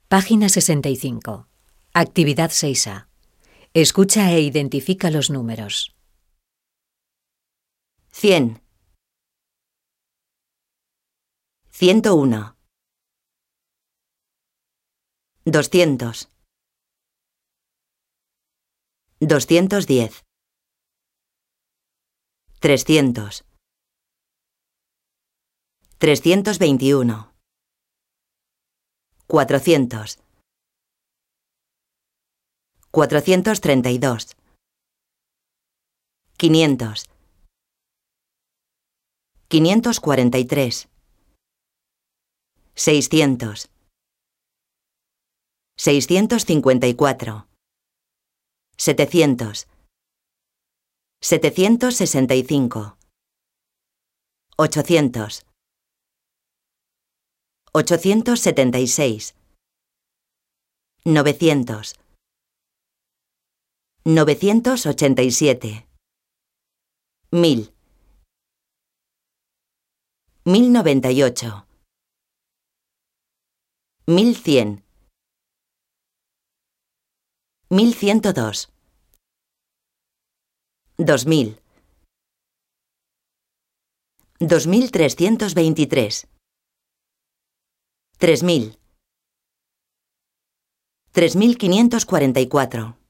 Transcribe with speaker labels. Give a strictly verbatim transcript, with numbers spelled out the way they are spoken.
Speaker 1: Página sesenta y cinco. Actividad seis A. Escucha e identifica los números.
Speaker 2: cien, ciento uno, doscientos, doscientos diez, trescientos, trescientos veintiuno, cuatrocientos, cuatrocientos treinta y dos, quinientos, quinientos cuarenta y tres, seiscientos, seiscientos cincuenta y cuatro, setecientos, setecientos sesenta y cinco, ochocientos, ochocientos setenta y seis, novecientos, novecientos ochenta y siete, mil, mil noventa y ocho, mil cien, mil ciento dos, dos mil, dos mil trescientos veintitrés, tres mil, tres mil quinientos cuarenta y cuatro.